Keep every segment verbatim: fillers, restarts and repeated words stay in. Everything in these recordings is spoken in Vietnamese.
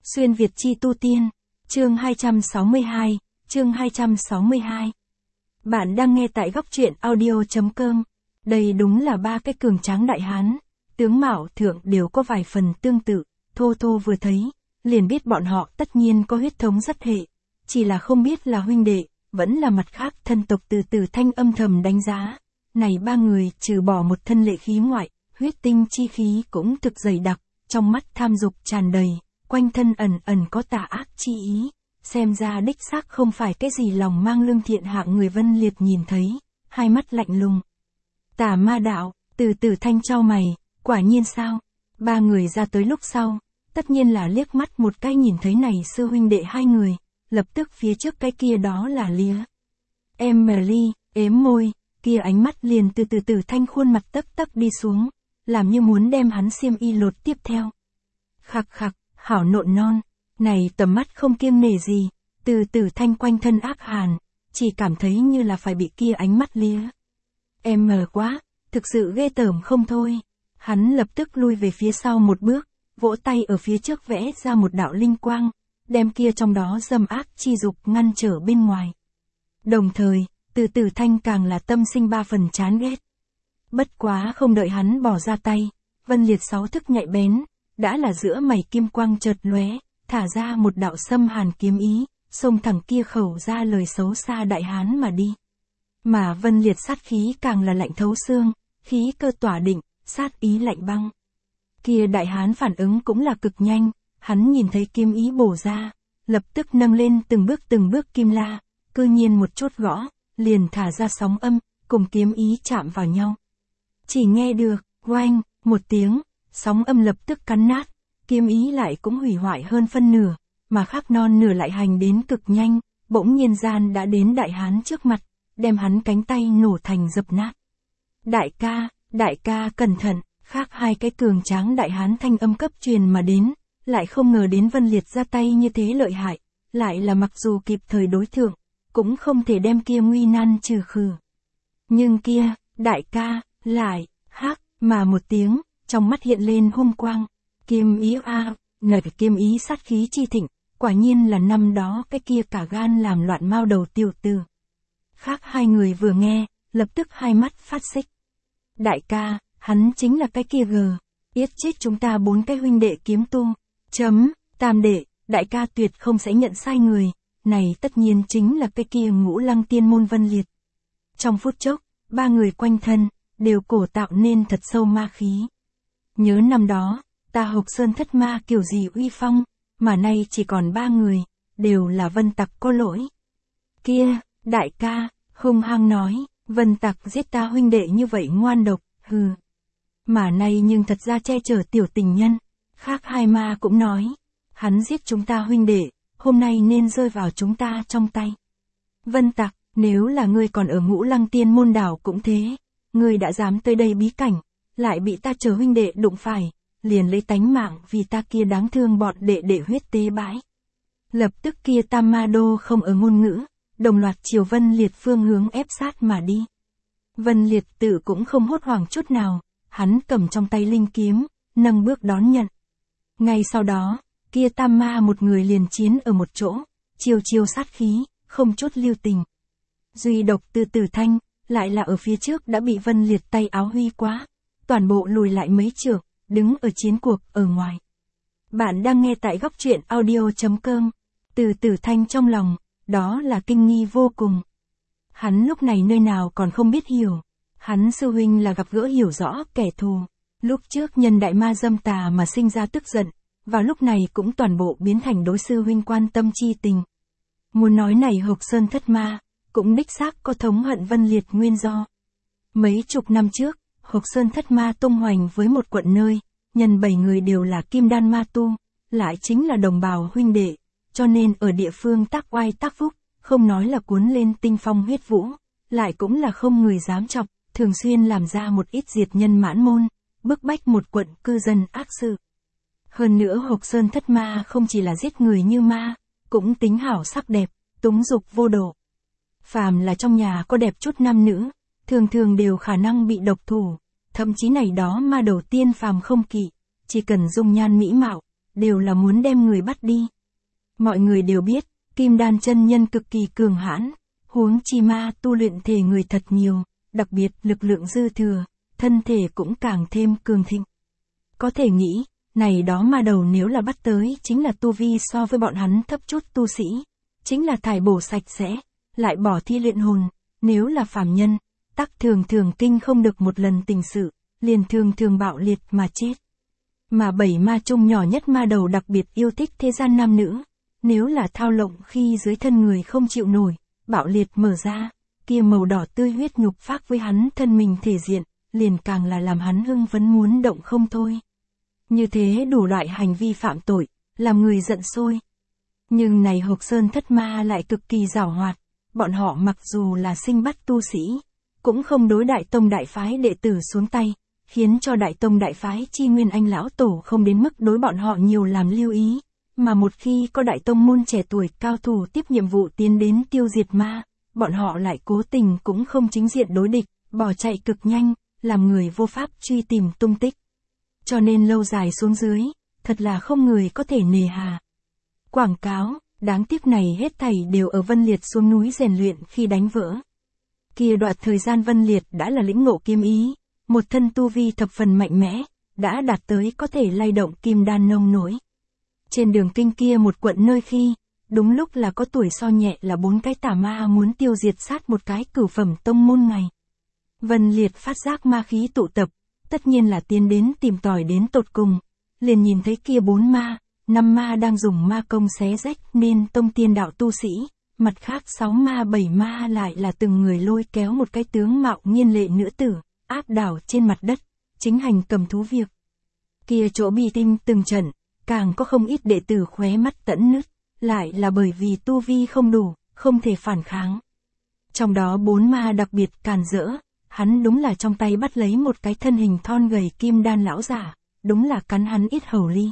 Xuyên Việt chi tu tiên, chương hai trăm sáu mươi hai, chương hai trăm sáu mươi hai. Bạn đang nghe tại góc truyện audio.com. Đây đúng là ba cái cường tráng đại hán, tướng mạo thượng đều có vài phần tương tự, Thô Thô vừa thấy, liền biết bọn họ tất nhiên có huyết thống rất hệ, chỉ là không biết là huynh đệ, vẫn là mặt khác thân tộc. Từ từ Thanh âm thầm đánh giá, này ba người trừ bỏ một thân lệ khí ngoại, huyết tinh chi khí cũng thực dày đặc, trong mắt tham dục tràn đầy, quanh thân ẩn ẩn có tà ác chi ý, xem ra đích xác không phải cái gì lòng mang lương thiện hạng người. Vân Liệt nhìn thấy, hai mắt lạnh lùng. Tà ma đạo, từ từ Thanh chau mày, quả nhiên sao? Ba người ra tới lúc sau, tất nhiên là liếc mắt một cái nhìn thấy này sư huynh đệ hai người, lập tức phía trước cái kia đó là Lía. Emily, ếm môi, kia ánh mắt liền từ từ từ Thanh khuôn mặt tấp tấp đi xuống, làm như muốn đem hắn xiêm y lột tiếp theo. Khặc khặc, hảo nộn non, này tầm mắt không kiêng nể gì, từ từ Thanh quanh thân ác hàn, chỉ cảm thấy như là phải bị kia ánh mắt Lía. Em mờ quá, thực sự ghê tởm không thôi. Hắn lập tức lui về phía sau một bước, vỗ tay ở phía trước vẽ ra một đạo linh quang, đem kia trong đó dâm ác chi dục ngăn trở bên ngoài. Đồng thời, từ từ Thanh càng là tâm sinh ba phần chán ghét. Bất quá không đợi hắn bỏ ra tay, Vân Liệt sáu thức nhạy bén, đã là giữa mày kim quang chợt lóe, thả ra một đạo xâm hàn kiếm ý, xông thẳng kia khẩu ra lời xấu xa đại hán mà đi. Mà Vân Liệt sát khí càng là lạnh thấu xương, khí cơ tỏa định, sát ý lạnh băng. Kia đại hán phản ứng cũng là cực nhanh, hắn nhìn thấy kiếm ý bổ ra, lập tức nâng lên từng bước từng bước kim la, cư nhiên một chút gõ, liền thả ra sóng âm, cùng kiếm ý chạm vào nhau. Chỉ nghe được, oanh, một tiếng, sóng âm lập tức cắn nát, kiếm ý lại cũng hủy hoại hơn phân nửa, mà khác non nửa lại hành đến cực nhanh, bỗng nhiên gian đã đến đại hán trước mặt, đem hắn cánh tay nổ thành dập nát. Đại ca, đại ca cẩn thận, khác hai cái cường tráng đại hán thanh âm cấp truyền mà đến, lại không ngờ đến Vân Liệt ra tay như thế lợi hại, lại là mặc dù kịp thời đối thượng, cũng không thể đem kia nguy nan trừ khử. Nhưng kia, đại ca, lại, hắc, mà một tiếng, trong mắt hiện lên hung quang, kiếm ý a, nở kiếm ý sát khí chi thịnh, quả nhiên là năm đó cái kia cả gan làm loạn mao đầu tiểu tử. Khác hai người vừa nghe, lập tức hai mắt phát xích. Đại ca, hắn chính là cái kia gờ, yết chết chúng ta bốn cái huynh đệ kiếm tu. Chấm, tam đệ, đại ca tuyệt không sẽ nhận sai người, này tất nhiên chính là cái kia Ngũ Lăng Tiên Môn Vân Liệt. Trong phút chốc, ba người quanh thân, đều cổ tạo nên thật sâu ma khí. Nhớ năm đó, ta Hộc Sơn thất ma kiểu gì uy phong, mà nay chỉ còn ba người, đều là Vân Tặc có lỗi. Kia, đại ca, hung hăng nói, Vân Tặc giết ta huynh đệ như vậy ngoan độc, hừ. Mà nay nhưng thật ra che chở tiểu tình nhân, khác hai ma cũng nói, hắn giết chúng ta huynh đệ, hôm nay nên rơi vào chúng ta trong tay. Vân Tặc, nếu là ngươi còn ở Ngũ Lăng Tiên Môn đảo cũng thế, ngươi đã dám tới đây bí cảnh, lại bị ta chờ huynh đệ đụng phải, liền lấy tánh mạng vì ta kia đáng thương bọn đệ đệ huyết tế bãi. Lập tức kia tam ma đô không ở ngôn ngữ, đồng loạt chiều Vân Liệt phương hướng ép sát mà đi. Vân Liệt tự cũng không hốt hoảng chút nào, hắn cầm trong tay linh kiếm, nâng bước đón nhận. Ngay sau đó, kia tam ma một người liền chiến ở một chỗ, chiều chiều sát khí, không chút lưu tình. Duy độc từ từ Thanh, lại là ở phía trước đã bị Vân Liệt tay áo huy quá, toàn bộ lùi lại mấy trượng, đứng ở chiến cuộc ở ngoài. Bạn đang nghe tại góc truyện audio.com, từ từ Thanh trong lòng, đó là kinh nghi vô cùng. Hắn lúc này nơi nào còn không biết hiểu, hắn sư huynh là gặp gỡ hiểu rõ kẻ thù, lúc trước nhân đại ma dâm tà mà sinh ra tức giận, vào lúc này cũng toàn bộ biến thành đối sư huynh quan tâm chi tình. Muốn nói này Hộc Sơn thất ma, cũng đích xác có thống hận Vân Liệt nguyên do. Mấy chục năm trước, Hộc Sơn thất ma tung hoành với một quận nơi, nhân bảy người đều là kim đan ma tu, lại chính là đồng bào huynh đệ, cho nên ở địa phương tác oai tác phúc, không nói là cuốn lên tinh phong huyết vũ, lại cũng là không người dám chọc, thường xuyên làm ra một ít diệt nhân mãn môn, bức bách một quận cư dân ác sự. Hơn nữa Hộc Sơn thất ma không chỉ là giết người như ma, cũng tính hảo sắc đẹp, túng dục vô độ. Phàm là trong nhà có đẹp chút nam nữ, thường thường đều khả năng bị độc thủ, thậm chí này đó ma đầu tiên phàm không kỵ, chỉ cần dung nhan mỹ mạo, đều là muốn đem người bắt đi. Mọi người đều biết, kim đan chân nhân cực kỳ cường hãn, huống chi ma tu luyện thể người thật nhiều, đặc biệt lực lượng dư thừa, thân thể cũng càng thêm cường thịnh. Có thể nghĩ, này đó ma đầu nếu là bắt tới chính là tu vi so với bọn hắn thấp chút tu sĩ, chính là thải bổ sạch sẽ, lại bỏ thi luyện hồn, nếu là phàm nhân, tắc thường thường kinh không được một lần tình sự, liền thường thường bạo liệt mà chết. Mà bảy ma chung nhỏ nhất ma đầu đặc biệt yêu thích thế gian nam nữ, nếu là thao lộng khi dưới thân người không chịu nổi, bạo liệt mở ra, kia màu đỏ tươi huyết nhục phác với hắn thân mình thể diện, liền càng là làm hắn hưng phấn muốn động không thôi. Như thế đủ loại hành vi phạm tội, làm người giận sôi. Nhưng này Hộc Sơn thất ma lại cực kỳ giảo hoạt, bọn họ mặc dù là sinh bắt tu sĩ, cũng không đối đại tông đại phái đệ tử xuống tay, khiến cho đại tông đại phái chi nguyên anh lão tổ không đến mức đối bọn họ nhiều làm lưu ý, mà một khi có đại tông môn trẻ tuổi cao thủ tiếp nhiệm vụ tiến đến tiêu diệt ma, bọn họ lại cố tình cũng không chính diện đối địch, bỏ chạy cực nhanh, làm người vô pháp truy tìm tung tích. Cho nên lâu dài xuống dưới, thật là không người có thể nề hà. Quảng cáo, đáng tiếc này hết thảy đều ở Vân Liệt xuống núi rèn luyện khi đánh vỡ. Kia đoạn thời gian Vân Liệt đã là lĩnh ngộ kiếm ý, một thân tu vi thập phần mạnh mẽ, đã đạt tới có thể lay động kim đan nông nổi. Trên đường kinh kia một quận nơi khi, đúng lúc là có tuổi so nhẹ là bốn cái tà ma muốn tiêu diệt sát một cái cửu phẩm tông môn ngày. Vân Liệt phát giác ma khí tụ tập, tất nhiên là tiến đến tìm tòi đến tột cùng, liền nhìn thấy kia bốn ma, năm ma đang dùng ma công xé rách nên tông tiên đạo tu sĩ, mặt khác sáu ma bảy ma lại là từng người lôi kéo một cái tướng mạo nghiên lệ nữ tử, áp đảo trên mặt đất, chính hành cầm thú việc. Kia chỗ bi tinh từng trận, càng có không ít đệ tử khóe mắt tẫn nứt, lại là bởi vì tu vi không đủ, không thể phản kháng. Trong đó bốn ma đặc biệt càn rỡ, hắn đúng là trong tay bắt lấy một cái thân hình thon gầy kim đan lão giả, đúng là cắn hắn ít hầu ly.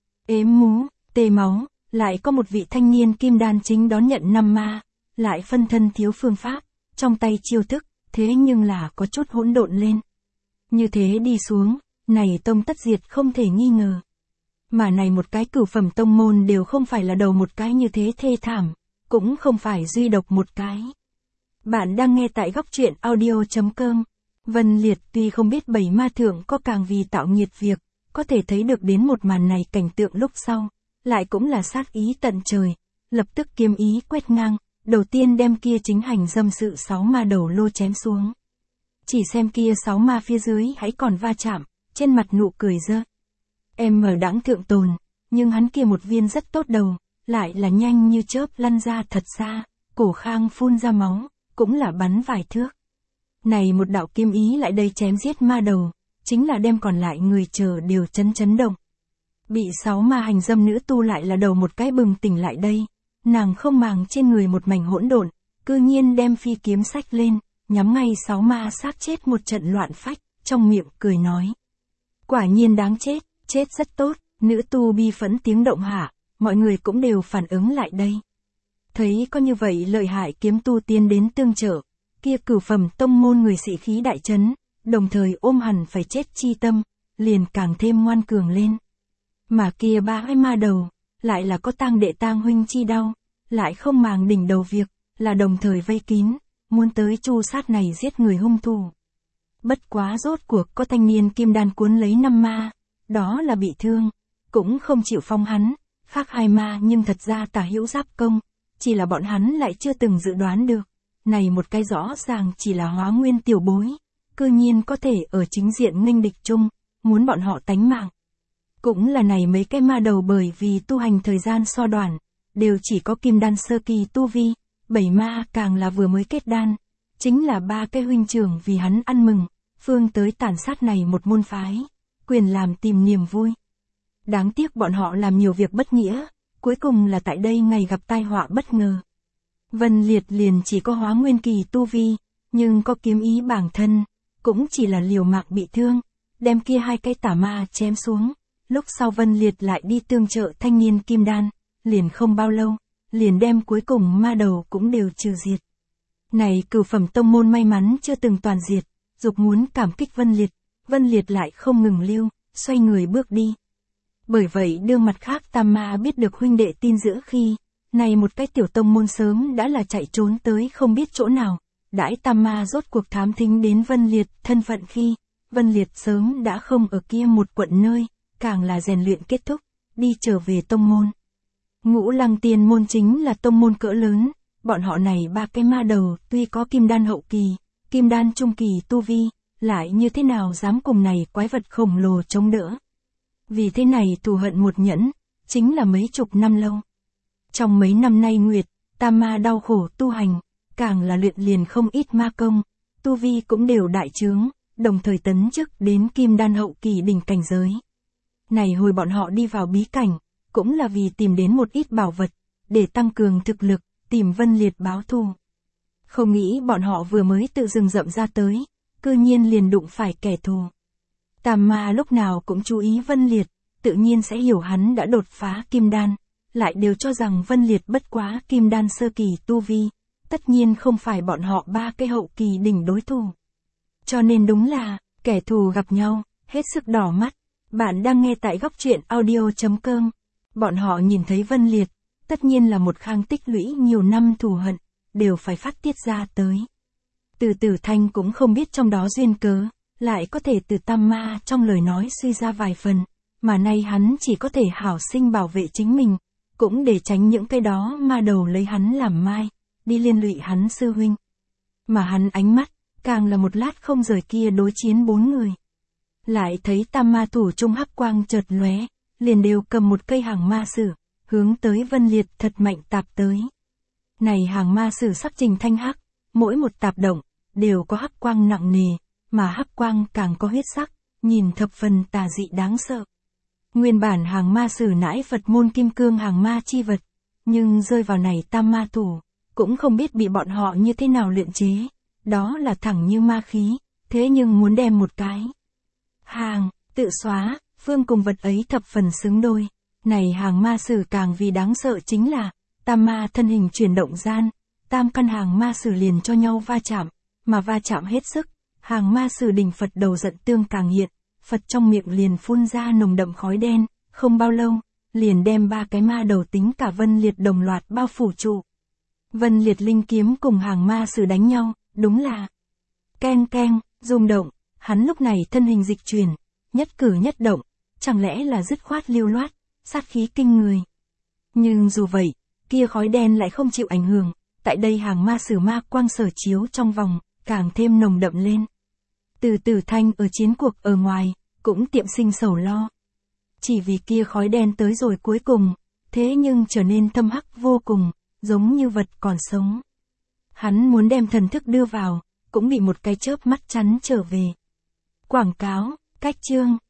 Ếm mú, tê máu, lại có một vị thanh niên kim đan chính đón nhận năm ma, lại phân thân thiếu phương pháp, trong tay chiêu thức, thế nhưng là có chút hỗn độn lên. Như thế đi xuống, này tông tất diệt không thể nghi ngờ. Mà này một cái cửu phẩm tông môn đều không phải là đầu một cái như thế thê thảm, cũng không phải duy độc một cái. Bạn đang nghe tại góc truyện audio chấm com. Vân Liệt tuy không biết bảy ma thượng có càng vì tạo nhiệt việc, có thể thấy được đến một màn này cảnh tượng lúc sau, lại cũng là sát ý tận trời, lập tức kiếm ý quét ngang, đầu tiên đem kia chính hành dâm sự sáu ma đầu lô chém xuống. Chỉ xem kia sáu ma phía dưới hãy còn va chạm, trên mặt nụ cười dơ. Em mở đãng thượng tồn, nhưng hắn kia một viên rất tốt đầu, lại là nhanh như chớp lăn ra thật xa, cổ khang phun ra máu, cũng là bắn vài thước. Này một đạo kiếm ý lại đây chém giết ma đầu, chính là đem còn lại người chờ đều chấn chấn động. Bị sáu ma hành dâm nữ tu lại là đầu một cái bừng tỉnh lại đây, nàng không màng trên người một mảnh hỗn độn, cư nhiên đem phi kiếm sách lên, nhắm ngay sáu ma xác chết một trận loạn phách, trong miệng cười nói. Quả nhiên đáng chết, chết rất tốt, nữ tu bi phẫn tiếng động hạ, mọi người cũng đều phản ứng lại đây. Thấy có như vậy lợi hại kiếm tu tiến đến tương trợ, kia cửu phẩm tông môn người sĩ khí đại chấn, đồng thời ôm hẳn phải chết chi tâm, liền càng thêm ngoan cường lên. Mà kia ba hai ma đầu, lại là có tang đệ tang huynh chi đau, lại không màng đỉnh đầu việc, là đồng thời vây kín, muốn tới chu sát này giết người hung thủ. Bất quá rốt cuộc có thanh niên kim đan cuốn lấy năm ma, đó là bị thương, cũng không chịu phong hắn, khác hai ma nhưng thật ra tả hữu giáp công, chỉ là bọn hắn lại chưa từng dự đoán được, này một cái rõ ràng chỉ là hóa nguyên tiểu bối, cư nhiên có thể ở chính diện nghênh địch chung, muốn bọn họ tánh mạng. Cũng là này mấy cái ma đầu bởi vì tu hành thời gian so đoạn, đều chỉ có kim đan sơ kỳ tu vi, bảy ma càng là vừa mới kết đan, chính là ba cái huynh trưởng vì hắn ăn mừng, phương tới tàn sát này một môn phái, quyền làm tìm niềm vui. Đáng tiếc bọn họ làm nhiều việc bất nghĩa, cuối cùng là tại đây ngày gặp tai họa bất ngờ. Vân Liệt liền chỉ có hóa nguyên kỳ tu vi, nhưng có kiếm ý bản thân, cũng chỉ là liều mạng bị thương, đem kia hai cái tà ma chém xuống. Lúc sau Vân Liệt lại đi tương trợ thanh niên kim đan, liền không bao lâu, liền đem cuối cùng ma đầu cũng đều trừ diệt. Này cửu phẩm tông môn may mắn chưa từng toàn diệt, dục muốn cảm kích Vân Liệt, Vân Liệt lại không ngừng lưu, xoay người bước đi. Bởi vậy đương mặt khác Tam Ma biết được huynh đệ tin giữ khi, này một cái tiểu tông môn sớm đã là chạy trốn tới không biết chỗ nào, đãi Tam Ma rốt cuộc thám thính đến Vân Liệt thân phận khi, Vân Liệt sớm đã không ở kia một quận nơi, càng là rèn luyện kết thúc, đi trở về tông môn. Ngũ Lăng Tiên môn chính là tông môn cỡ lớn, bọn họ này ba cái ma đầu tuy có kim đan hậu kỳ, kim đan trung kỳ tu vi, lại như thế nào dám cùng này quái vật khổng lồ chống đỡ. Vì thế này thù hận một nhẫn, chính là mấy chục năm lâu. Trong mấy năm nay Nguyệt, Tam Ma đau khổ tu hành, càng là luyện liền không ít ma công, tu vi cũng đều đại trướng, đồng thời tấn chức đến kim đan hậu kỳ đỉnh cảnh giới. Này hồi bọn họ đi vào bí cảnh, cũng là vì tìm đến một ít bảo vật, để tăng cường thực lực, tìm Vân Liệt báo thù. Không nghĩ bọn họ vừa mới tự rừng rậm ra tới, cư nhiên liền đụng phải kẻ thù. Tam Ma lúc nào cũng chú ý Vân Liệt, tự nhiên sẽ hiểu hắn đã đột phá kim đan, lại đều cho rằng Vân Liệt bất quá kim đan sơ kỳ tu vi, tất nhiên không phải bọn họ ba cái hậu kỳ đỉnh đối thủ. Cho nên đúng là, kẻ thù gặp nhau, hết sức đỏ mắt. Bạn đang nghe tại góc truyện audio chấm com. Bọn họ nhìn thấy Vân Liệt, tất nhiên là một khang tích lũy nhiều năm thù hận, đều phải phát tiết ra tới. Từ Tử Thanh cũng không biết trong đó duyên cớ, lại có thể từ Tam Ma trong lời nói suy ra vài phần, mà nay hắn chỉ có thể hảo sinh bảo vệ chính mình, cũng để tránh những cái đó ma đầu lấy hắn làm mai, đi liên lụy hắn sư huynh. Mà hắn ánh mắt, càng là một lát không rời kia đối chiến bốn người. Lại thấy Tam Ma thủ trung hắc quang chợt lóe, liền đều cầm một cây hàng ma sử, hướng tới Vân Liệt thật mạnh tạp tới. Này hàng ma sử sắc trình thanh hắc, mỗi một tạp động, đều có hắc quang nặng nề, mà hắc quang càng có huyết sắc, nhìn thập phần tà dị đáng sợ. Nguyên bản hàng ma sử nãi Phật môn kim cương hàng ma chi vật, nhưng rơi vào này Tam Ma thủ, cũng không biết bị bọn họ như thế nào luyện chế, đó là thẳng như ma khí, thế nhưng muốn đem một cái hàng, tự xóa, phương cùng vật ấy thập phần xứng đôi. Này hàng ma sử càng vì đáng sợ chính là, Tam Ma thân hình chuyển động gian, tam căn hàng ma sử liền cho nhau va chạm, mà va chạm hết sức, hàng ma sử đỉnh Phật đầu giận tương càng hiện, Phật trong miệng liền phun ra nồng đậm khói đen, không bao lâu, liền đem ba cái ma đầu tính cả Vân Liệt đồng loạt bao phủ trụ. Vân Liệt linh kiếm cùng hàng ma sử đánh nhau, đúng là keng keng, rung động, hắn lúc này thân hình dịch chuyển, nhất cử nhất động, chẳng lẽ là dứt khoát lưu loát, sát khí kinh người. Nhưng dù vậy, kia khói đen lại không chịu ảnh hưởng, tại đây hàng ma sử ma quang sở chiếu trong vòng, càng thêm nồng đậm lên. Từ Tử Thanh ở chiến cuộc ở ngoài, cũng tiệm sinh sầu lo. Chỉ vì kia khói đen tới rồi cuối cùng, thế nhưng trở nên thâm hắc vô cùng, giống như vật còn sống. Hắn muốn đem thần thức đưa vào, cũng bị một cái chớp mắt chắn trở về. Quảng cáo, cách chương.